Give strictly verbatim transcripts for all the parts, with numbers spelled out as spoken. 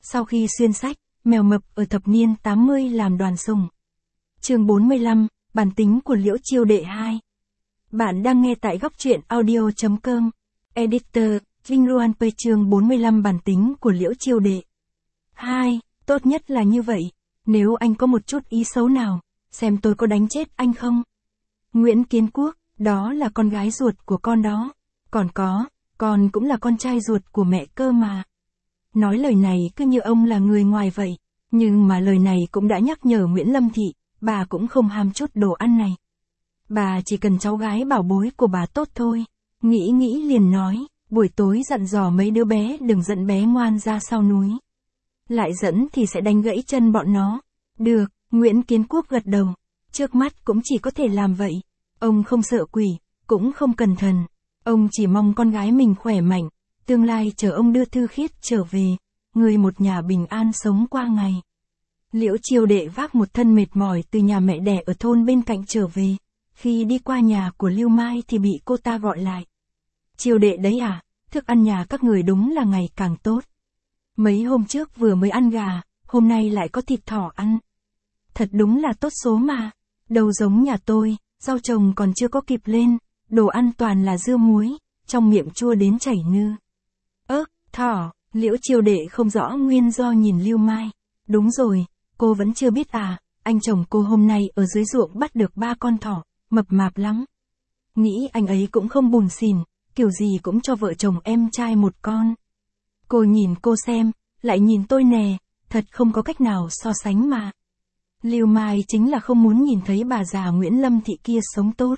Sau khi xuyên sách, mèo mập ở thập niên tám mươi làm đoàn sùng. Chương bốn mươi lăm, bản tính của Liễu Chiêu Đệ hai. Bạn đang nghe tại góc truyện audio chấm com. Editor, Vinh Ruan P chương bốn mươi lăm bản tính của Liễu Chiêu Đệ hai. Tốt nhất là như vậy. Nếu anh có một chút ý xấu nào, xem tôi có đánh chết anh không? Nguyễn Kiến Quốc, đó là con gái ruột của con đó. Còn có, con cũng là con trai ruột của mẹ cơ mà. Nói lời này cứ như ông là người ngoài vậy. Nhưng mà lời này cũng đã nhắc nhở Nguyễn Lâm Thị, bà cũng không ham chút đồ ăn này. Bà chỉ cần cháu gái bảo bối của bà tốt thôi. Nghĩ nghĩ liền nói, buổi tối dặn dò mấy đứa bé đừng dẫn bé ngoan ra sau núi. Lại dẫn thì sẽ đánh gãy chân bọn nó. Được, Nguyễn Kiến Quốc gật đầu. Trước mắt cũng chỉ có thể làm vậy. Ông không sợ quỷ, cũng không cần thần. Ông chỉ mong con gái mình khỏe mạnh. Tương lai chờ ông đưa Thư Khiết trở về. Người một nhà bình an sống qua ngày. Liễu Chiêu Đệ vác một thân mệt mỏi từ nhà mẹ đẻ ở thôn bên cạnh trở về. Khi đi qua nhà của Lưu Mai thì bị cô ta gọi lại. Chiêu Đệ đấy à, thức ăn nhà các người đúng là ngày càng tốt. Mấy hôm trước vừa mới ăn gà, hôm nay lại có thịt thỏ ăn. Thật đúng là tốt số mà. Đâu giống nhà tôi, rau trồng còn chưa có kịp lên, đồ ăn toàn là dưa muối, trong miệng chua đến chảy nư. Ơ, thỏ, Liễu Chiêu Đệ không rõ nguyên do nhìn Lưu Mai. Đúng rồi, cô vẫn chưa biết à, anh chồng cô hôm nay ở dưới ruộng bắt được ba con thỏ, mập mạp lắm. Nghĩ anh ấy cũng không buồn xỉn, kiểu gì cũng cho vợ chồng em trai một con. Cô nhìn cô xem, lại nhìn tôi nè, thật không có cách nào so sánh mà. Lưu Mai chính là không muốn nhìn thấy bà già Nguyễn Lâm Thị kia sống tốt.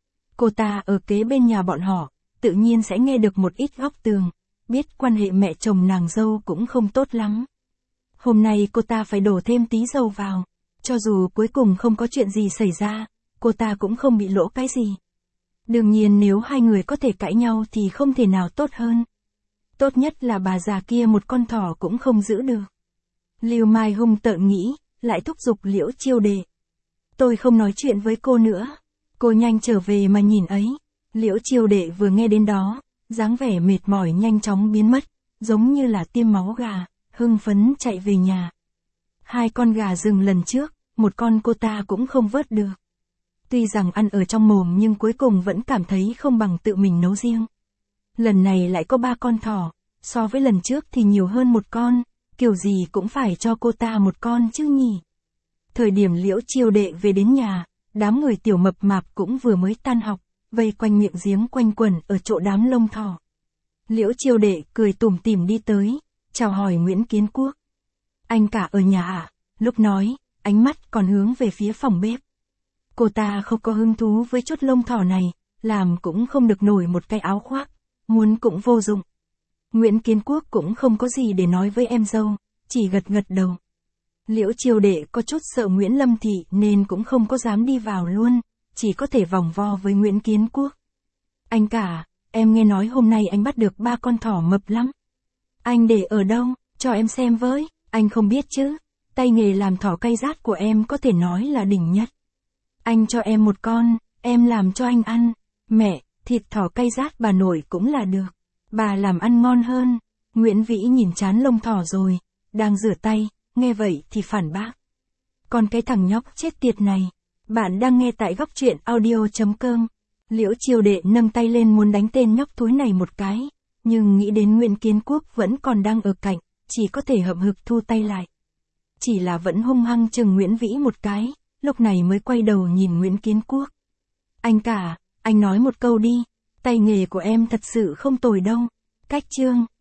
Cô ta ở kế bên nhà bọn họ, tự nhiên sẽ nghe được một ít góc tường, biết quan hệ mẹ chồng nàng dâu cũng không tốt lắm. Hôm nay cô ta phải đổ thêm tí dầu vào, cho dù cuối cùng không có chuyện gì xảy ra, cô ta cũng không bị lỗ cái gì. Đương nhiên nếu hai người có thể cãi nhau thì không thể nào tốt hơn. Tốt nhất là bà già kia một con thỏ cũng không giữ được. Lưu Mai hung tợn nghĩ, lại thúc giục Liễu Chiêu Đệ. Tôi không nói chuyện với cô nữa. Cô nhanh trở về mà nhìn ấy. Liễu Chiêu Đệ vừa nghe đến đó, dáng vẻ mệt mỏi nhanh chóng biến mất, giống như là tiêm máu gà, hưng phấn chạy về nhà. Hai con gà rừng lần trước, một con cô ta cũng không vớt được. Tuy rằng ăn ở trong mồm nhưng cuối cùng vẫn cảm thấy không bằng tự mình nấu riêng. Lần này lại có ba con thỏ, so với lần trước thì nhiều hơn một con, kiểu gì cũng phải cho cô ta một con chứ nhỉ. Thời điểm Liễu Chiêu Đệ về đến nhà, đám người tiểu mập mạp cũng vừa mới tan học, vây quanh miệng giếng quanh quẩn ở chỗ đám lông thỏ. Liễu Chiêu Đệ cười tủm tỉm đi tới, chào hỏi Nguyễn Kiến Quốc. Anh cả ở nhà à? Lúc nói, ánh mắt còn hướng về phía phòng bếp. Cô ta không có hứng thú với chút lông thỏ này, làm cũng không được nổi một cái áo khoác, muốn cũng vô dụng. Nguyễn Kiến Quốc cũng không có gì để nói với em dâu, chỉ gật gật đầu. Liễu Chiêu Đệ có chút sợ Nguyễn Lâm Thị nên cũng không có dám đi vào luôn, chỉ có thể vòng vo với Nguyễn Kiến Quốc. Anh cả, em nghe nói hôm nay anh bắt được ba con thỏ mập lắm. Anh để ở đâu, cho em xem với, anh không biết chứ, tay nghề làm thỏ cay rát của em có thể nói là đỉnh nhất. Anh cho em một con, em làm cho anh ăn. Mẹ, thịt thỏ cay rát bà nội cũng là được. Bà làm ăn ngon hơn. Nguyễn Vĩ nhìn chán lông thỏ rồi, đang rửa tay, nghe vậy thì phản bác. Còn cái thằng nhóc chết tiệt này. Bạn đang nghe tại góc truyện audio chấm com. Liễu Chiêu Đệ nâng tay lên muốn đánh tên nhóc thúi này một cái, nhưng nghĩ đến Nguyễn Kiến Quốc vẫn còn đang ở cạnh, chỉ có thể hậm hực thu tay lại. Chỉ là vẫn hung hăng chừng Nguyễn Vĩ một cái, lúc này mới quay đầu nhìn Nguyễn Kiến Quốc. Anh cả, anh nói một câu đi, tay nghề của em thật sự không tồi đâu. Cách chương.